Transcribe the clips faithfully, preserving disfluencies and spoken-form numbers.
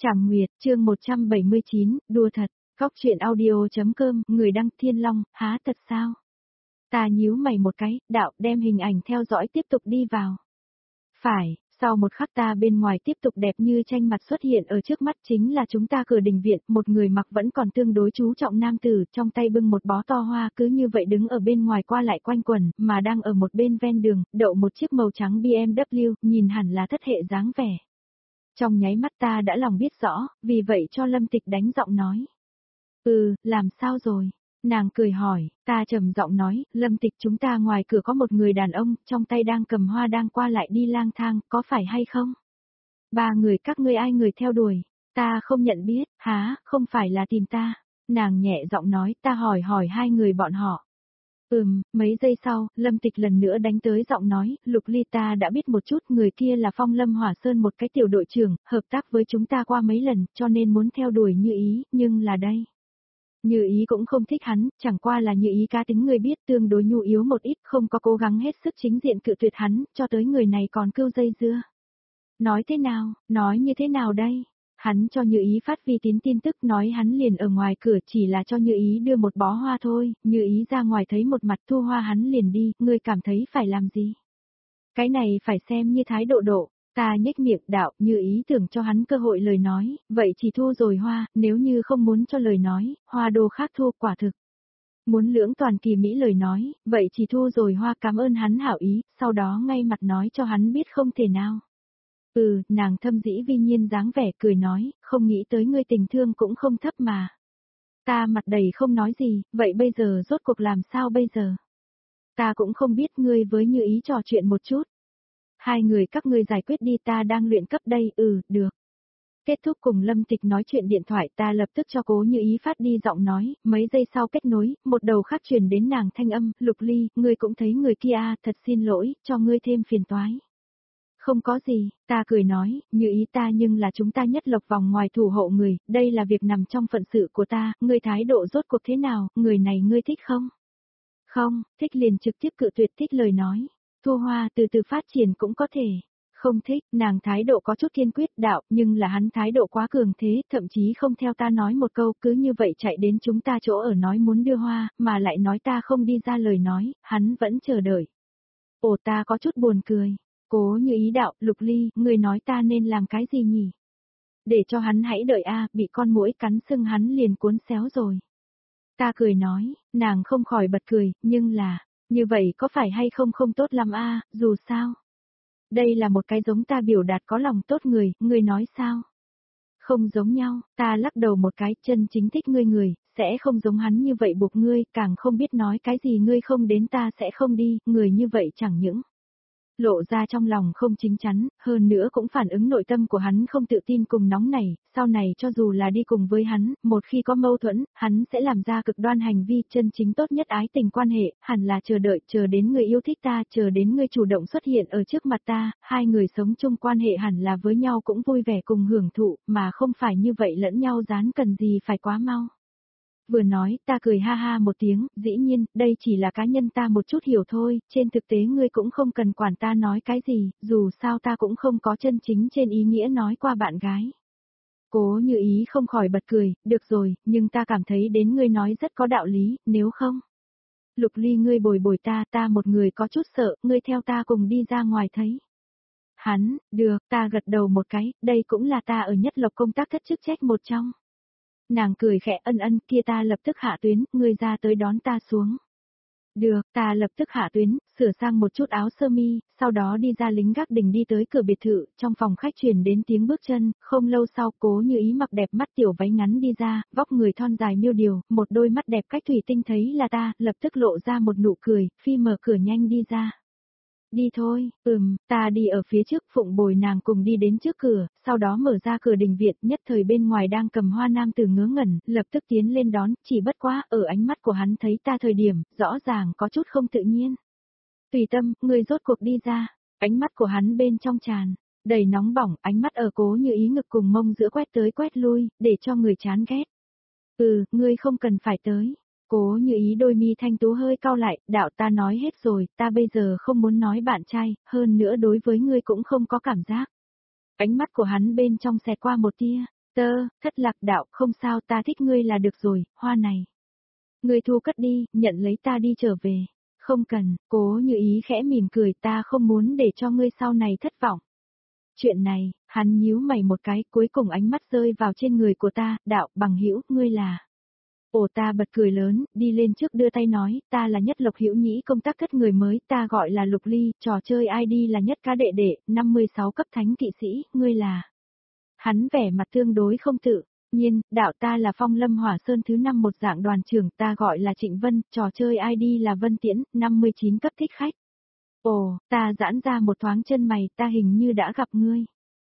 Trảm Nguyệt, chương một trăm bảy mươi chín, đùa thật, Góc Chuyện Audio.com, người đăng Thiên Long, há thật sao? Ta nhíu mày một cái, đạo đem hình ảnh theo dõi tiếp tục đi vào. Phải, sau một khắc ta bên ngoài tiếp tục đẹp như tranh mặt xuất hiện ở trước mắt chính là chúng ta cửa đình viện, một người mặc vẫn còn tương đối chú trọng nam tử, trong tay bưng một bó to hoa cứ như vậy đứng ở bên ngoài qua lại quanh quẩn, mà đang ở một bên ven đường, đậu một chiếc màu trắng bê em vê, nhìn hẳn là thất hệ dáng vẻ. Trong nháy mắt ta đã lòng biết rõ, vì vậy cho Lâm Tịch đánh giọng nói. Ừ, làm sao rồi? Nàng cười hỏi, ta trầm giọng nói, Lâm Tịch chúng ta ngoài cửa có một người đàn ông, trong tay đang cầm hoa đang qua lại đi lang thang, có phải hay không? Ba người các ngươi ai người theo đuổi? Ta không nhận biết, há, không phải là tìm ta. Nàng nhẹ giọng nói, ta hỏi hỏi hai người bọn họ. Ừm, mấy giây sau, Lâm Tịch lần nữa đánh tới giọng nói, Lục Ly ta đã biết một chút, người kia là Phong Lâm Hỏa Sơn một cái tiểu đội trưởng, hợp tác với chúng ta qua mấy lần, cho nên muốn theo đuổi Như Ý, nhưng là đây. Như Ý cũng không thích hắn, chẳng qua là Như Ý cá tính người biết tương đối nhu yếu một ít, không có cố gắng hết sức chính diện cự tuyệt hắn, cho tới người này còn kêu dây dưa. Nói thế nào, nói như thế nào đây? Hắn cho Như Ý phát vi tín tin tức nói hắn liền ở ngoài cửa chỉ là cho Như Ý đưa một bó hoa thôi, Như Ý ra ngoài thấy một mặt thu hoa hắn liền đi, ngươi cảm thấy phải làm gì? Cái này phải xem như thái độ độ, ta nhếch miệng đạo, Như Ý tưởng cho hắn cơ hội lời nói, vậy chỉ thu rồi hoa, nếu như không muốn cho lời nói, hoa đồ khác thu quả thực. Muốn lưỡng toàn kỳ mỹ lời nói, vậy chỉ thu rồi hoa cảm ơn hắn hảo ý, sau đó ngay mặt nói cho hắn biết không thể nào. Ừ, nàng thâm dĩ vi nhiên dáng vẻ cười nói, không nghĩ tới ngươi tình thương cũng không thấp mà. Ta mặt đầy không nói gì, vậy bây giờ rốt cuộc làm sao bây giờ? Ta cũng không biết ngươi với Như Ý trò chuyện một chút. Hai người các ngươi giải quyết đi ta đang luyện cấp đây, ừ, được. Kết thúc cùng Lâm Tịch nói chuyện điện thoại ta lập tức cho Cố Như Ý phát đi giọng nói, mấy giây sau kết nối, một đầu khác truyền đến nàng thanh âm, Lục Ly, ngươi cũng thấy người kia à, thật xin lỗi, cho ngươi thêm phiền toái. Không có gì, ta cười nói, Như Ý ta nhưng là chúng ta nhất lộc vòng ngoài thủ hộ người, đây là việc nằm trong phận sự của ta, ngươi thái độ rốt cuộc thế nào, người này ngươi thích không? Không, thích liền trực tiếp cự tuyệt thích lời nói, thu hoa từ từ phát triển cũng có thể. Không thích, nàng thái độ có chút kiên quyết đạo, nhưng là hắn thái độ quá cường thế, thậm chí không theo ta nói một câu, cứ như vậy chạy đến chúng ta chỗ ở nói muốn đưa hoa, mà lại nói ta không đi ra lời nói, hắn vẫn chờ đợi. Ồ ta có chút buồn cười. Cố Như Ý đạo, Lục Ly, người nói ta nên làm cái gì nhỉ? Để cho hắn hãy đợi a, bị con muỗi cắn sưng hắn liền cuốn xéo rồi. Ta cười nói, nàng không khỏi bật cười, nhưng là, như vậy có phải hay không không tốt lắm a, dù sao. Đây là một cái giống ta biểu đạt có lòng tốt người, ngươi nói sao? Không giống nhau, ta lắc đầu một cái, chân chính thích ngươi người, sẽ không giống hắn như vậy buộc ngươi, càng không biết nói cái gì ngươi không đến ta sẽ không đi, người như vậy chẳng những lộ ra trong lòng không chính chắn, hơn nữa cũng phản ứng nội tâm của hắn không tự tin cùng nóng này, sau này cho dù là đi cùng với hắn, một khi có mâu thuẫn, hắn sẽ làm ra cực đoan hành vi chân chính tốt nhất ái tình quan hệ, hẳn là chờ đợi, chờ đến người yêu thích ta, chờ đến người chủ động xuất hiện ở trước mặt ta, hai người sống chung quan hệ hẳn là với nhau cũng vui vẻ cùng hưởng thụ, mà không phải như vậy lẫn nhau dán cần gì phải quá mau. Vừa nói, ta cười ha ha một tiếng, dĩ nhiên, đây chỉ là cá nhân ta một chút hiểu thôi, trên thực tế ngươi cũng không cần quản ta nói cái gì, dù sao ta cũng không có chân chính trên ý nghĩa nói qua bạn gái. Cố Như Ý không khỏi bật cười, được rồi, nhưng ta cảm thấy đến ngươi nói rất có đạo lý, nếu không. Lục Ly ngươi bồi bồi ta, ta một người có chút sợ, ngươi theo ta cùng đi ra ngoài thấy. Hắn, được, ta gật đầu một cái, đây cũng là ta ở nhất lộc công tác thất chức trách một trong. Nàng cười khẽ ân ân kia ta lập tức hạ tuyến, ngươi ra tới đón ta xuống. Được, ta lập tức hạ tuyến, sửa sang một chút áo sơ mi, sau đó đi ra lính gác đỉnh đi tới cửa biệt thự, trong phòng khách truyền đến tiếng bước chân, không lâu sau Cố Như Ý mặc đẹp mắt tiểu váy ngắn đi ra, vóc người thon dài miêu điều, một đôi mắt đẹp cách thủy tinh thấy là ta, lập tức lộ ra một nụ cười, phi mở cửa nhanh đi ra. Đi thôi, ừm, ta đi ở phía trước phụng bồi nàng cùng đi đến trước cửa, sau đó mở ra cửa đình viện nhất thời bên ngoài đang cầm hoa nam tử ngớ ngẩn, lập tức tiến lên đón, chỉ bất quá ở ánh mắt của hắn thấy ta thời điểm, rõ ràng có chút không tự nhiên. Tùy tâm, người rốt cuộc đi ra, ánh mắt của hắn bên trong tràn, đầy nóng bỏng, ánh mắt ở Cố Như Ý ngực cùng mông giữa quét tới quét lui, để cho người chán ghét. Ừ, ngươi không cần phải tới. Cố Như Ý đôi mi thanh tú hơi cau lại, đạo ta nói hết rồi, ta bây giờ không muốn nói bạn trai, hơn nữa đối với ngươi cũng không có cảm giác. Ánh mắt của hắn bên trong xẹt qua một tia, Tơ, thất lạc đạo, không sao, ta thích ngươi là được rồi, hoa này. Ngươi thu cất đi, nhận lấy ta đi trở về. Không cần, Cố Như Ý khẽ mỉm cười, ta không muốn để cho ngươi sau này thất vọng. Chuyện này, hắn nhíu mày một cái, cuối cùng ánh mắt rơi vào trên người của ta, đạo, bằng hữu, ngươi là. Ồ, ta bật cười lớn, đi lên trước đưa tay nói, ta là Nhất Lộc Hữu Nhĩ công tác thất người mới, ta gọi là Lục Ly, trò chơi i đê là Nhất Cá Đệ Đệ, năm mươi sáu cấp thánh kỵ sĩ, ngươi là. Hắn vẻ mặt tương đối không tự nhiên, đạo, ta là Phong Lâm Hỏa Sơn thứ năm một dạng đoàn trưởng, ta gọi là Trịnh Vân, trò chơi i đê là Vân Tiễn, năm mươi chín cấp thích khách. Ồ, ta giãn ra một thoáng chân mày, ta hình như đã gặp ngươi.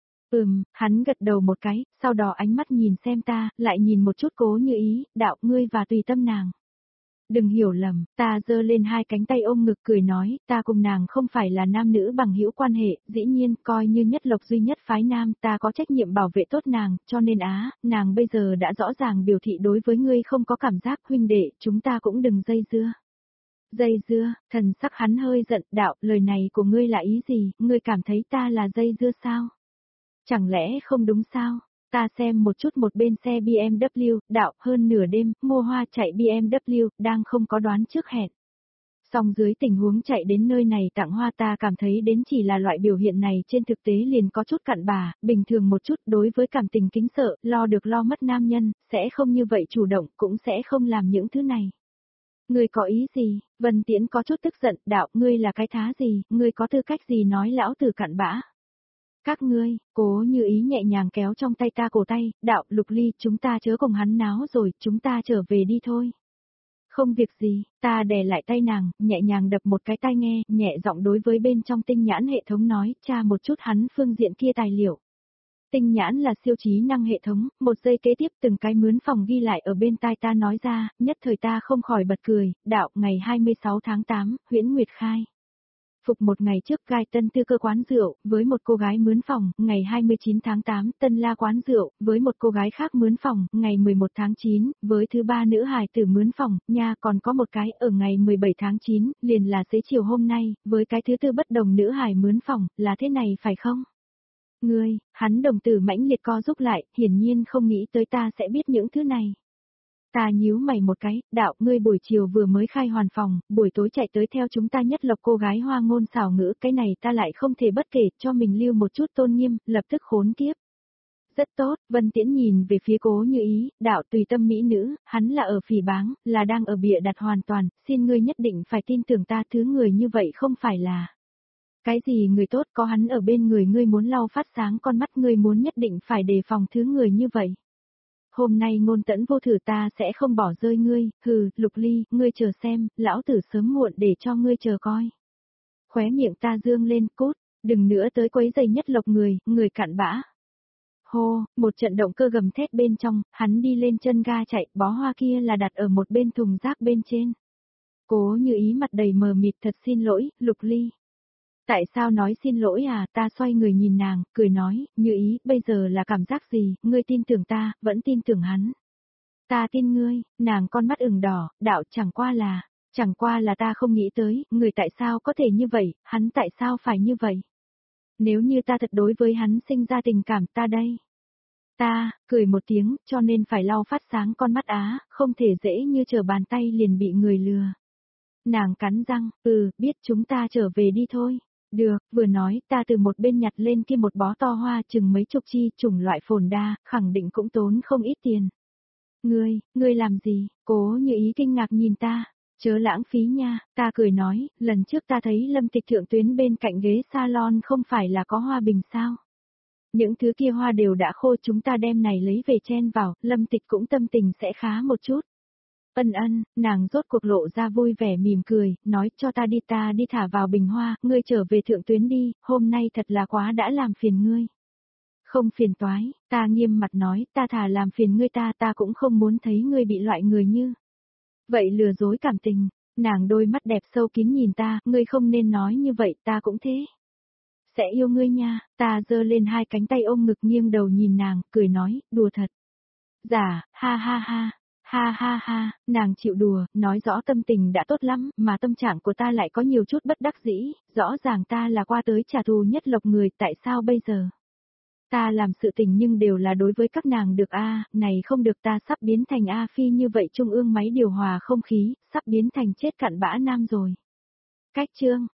Ừm, hắn gật đầu một cái, sau đó ánh mắt nhìn xem ta, lại nhìn một chút Cố Như Ý, đạo, ngươi và tùy tâm nàng. Đừng hiểu lầm, ta giơ lên hai cánh tay ôm ngực cười nói, ta cùng nàng không phải là nam nữ bằng hữu quan hệ, dĩ nhiên, coi như Nhất Lộc duy nhất phái nam, ta có trách nhiệm bảo vệ tốt nàng, cho nên á, nàng bây giờ đã rõ ràng biểu thị đối với ngươi không có cảm giác, huynh đệ, chúng ta cũng đừng dây dưa. Dây dưa, thần sắc hắn hơi giận, đạo, lời này của ngươi là ý gì, ngươi cảm thấy ta là dây dưa sao? Chẳng lẽ không đúng sao? Ta xem một chút một bên xe bê em vê, đạo, hơn nửa đêm, mua hoa chạy bê em vê, đang không có đoán trước hẹn. Song dưới tình huống chạy đến nơi này tặng hoa ta cảm thấy đến chỉ là loại biểu hiện này trên thực tế liền có chút cặn bà, bình thường một chút đối với cảm tình kính sợ, lo được lo mất nam nhân, sẽ không như vậy chủ động, cũng sẽ không làm những thứ này. Ngươi có ý gì? Vân Tiễn có chút tức giận, đạo, ngươi là cái thá gì, ngươi có tư cách gì nói lão tử cặn bã? Các ngươi, Cố Như Ý nhẹ nhàng kéo trong tay ta cổ tay, đạo, Lục Ly, chúng ta chớ cùng hắn náo rồi, chúng ta trở về đi thôi. Không việc gì, ta đè lại tay nàng, nhẹ nhàng đập một cái tai nghe, nhẹ giọng đối với bên trong tinh nhãn hệ thống nói, tra một chút hắn phương diện kia tài liệu. Tinh nhãn là siêu trí năng hệ thống, một giây kế tiếp từng cái mướn phòng ghi lại ở bên tai ta nói ra, nhất thời ta không khỏi bật cười, đạo, ngày hai mươi sáu tháng tám, Huyễn Nguyệt khai. Phục một ngày trước gai Tân Tư Cơ quán rượu, với một cô gái mướn phòng, ngày hai mươi chín tháng tám Tân La quán rượu, với một cô gái khác mướn phòng, ngày mười một tháng chín, với thứ ba nữ hài tử mướn phòng, nha còn có một cái ở ngày mười bảy tháng chín, liền là xế chiều hôm nay, với cái thứ tư bất đồng nữ hài mướn phòng, là thế này phải không? Ngươi, hắn đồng tử mãnh liệt co rúc lại, hiển nhiên không nghĩ tới ta sẽ biết những thứ này. Ta nhíu mày một cái, đạo, ngươi buổi chiều vừa mới khai hoàn phòng, buổi tối chạy tới theo chúng ta Nhất Lộc cô gái hoa ngôn xảo ngữ, cái này ta lại không thể bất kể, cho mình lưu một chút tôn nghiêm, lập tức khốn kiếp. Rất tốt, Vân Tiễn nhìn về phía Cố Như Ý, đạo, tùy tâm mỹ nữ, hắn là ở phỉ báng, là đang ở bịa đặt hoàn toàn, xin ngươi nhất định phải tin tưởng ta, thứ người như vậy không phải là. Cái gì người tốt, có hắn ở bên người ngươi muốn lau phát sáng con mắt, ngươi muốn nhất định phải đề phòng thứ người như vậy. Hôm nay Ngôn Tẫn vô thử, ta sẽ không bỏ rơi ngươi, hừ, Lục Ly, ngươi chờ xem, lão tử sớm muộn để cho ngươi chờ coi. Khóe miệng ta dương lên, cút, đừng nữa tới quấy giày Nhất Lộc người, người cặn bã. Hô, một trận động cơ gầm thét bên trong, hắn đi lên chân ga chạy, bó hoa kia là đặt ở một bên thùng rác bên trên. Cố Như Ý mặt đầy mờ mịt, thật xin lỗi, Lục Ly. Tại sao nói xin lỗi à, ta xoay người nhìn nàng, cười nói, Như Ý, bây giờ là cảm giác gì, ngươi tin tưởng ta, vẫn tin tưởng hắn. Ta tin ngươi, nàng con mắt ửng đỏ, đạo, chẳng qua là, chẳng qua là ta không nghĩ tới, người tại sao có thể như vậy, hắn tại sao phải như vậy. Nếu như ta thật đối với hắn sinh ra tình cảm, ta đây. Ta, cười một tiếng, cho nên phải lau phát sáng con mắt á, không thể dễ như trở bàn tay liền bị người lừa. Nàng cắn răng, ừ, biết, chúng ta trở về đi thôi. Được, vừa nói, ta từ một bên nhặt lên kia một bó to hoa chừng mấy chục chi, chủng loại phồn đa, khẳng định cũng tốn không ít tiền. Ngươi, ngươi làm gì? Cố Như Ý kinh ngạc nhìn ta, chớ lãng phí nha, ta cười nói, lần trước ta thấy Lâm Tịch thượng tuyến bên cạnh ghế salon không phải là có hoa bình sao? Những thứ kia hoa đều đã khô, chúng ta đem này lấy về chen vào, Lâm Tịch cũng tâm tình sẽ khá một chút. Ân ân, nàng rốt cuộc lộ ra vui vẻ mỉm cười, nói cho ta đi, ta đi thả vào bình hoa, ngươi trở về thượng tuyến đi, hôm nay thật là quá đã làm phiền ngươi. Không phiền toái, ta nghiêm mặt nói, ta thả làm phiền ngươi, ta ta cũng không muốn thấy ngươi bị loại người như. Vậy lừa dối cảm tình, nàng đôi mắt đẹp sâu kín nhìn ta, ngươi không nên nói như vậy, ta cũng thế. Sẽ yêu ngươi nha, ta giơ lên hai cánh tay ôm ngực nghiêng đầu nhìn nàng, cười nói, đùa thật. Dạ, ha ha ha. Ha ha ha, nàng chịu đùa, nói rõ tâm tình đã tốt lắm, mà tâm trạng của ta lại có nhiều chút bất đắc dĩ, rõ ràng ta là qua tới trả thù Nhất Lộc người, tại sao bây giờ? Ta làm sự tình nhưng đều là đối với các nàng được a, này không được ta sắp biến thành A Phi như vậy trung ương máy điều hòa không khí, sắp biến thành chết cặn bã nam rồi. Cách chương